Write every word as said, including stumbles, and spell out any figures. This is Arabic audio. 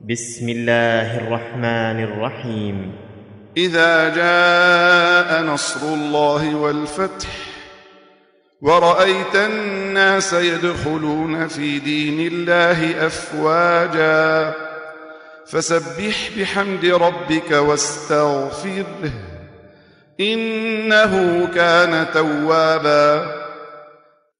بسم الله الرحمن الرحيم. إذا جاء نصر الله والفتح ورأيت الناس يدخلون في دين الله أفواجا فسبح بحمد ربك واستغفره إنه كان توابا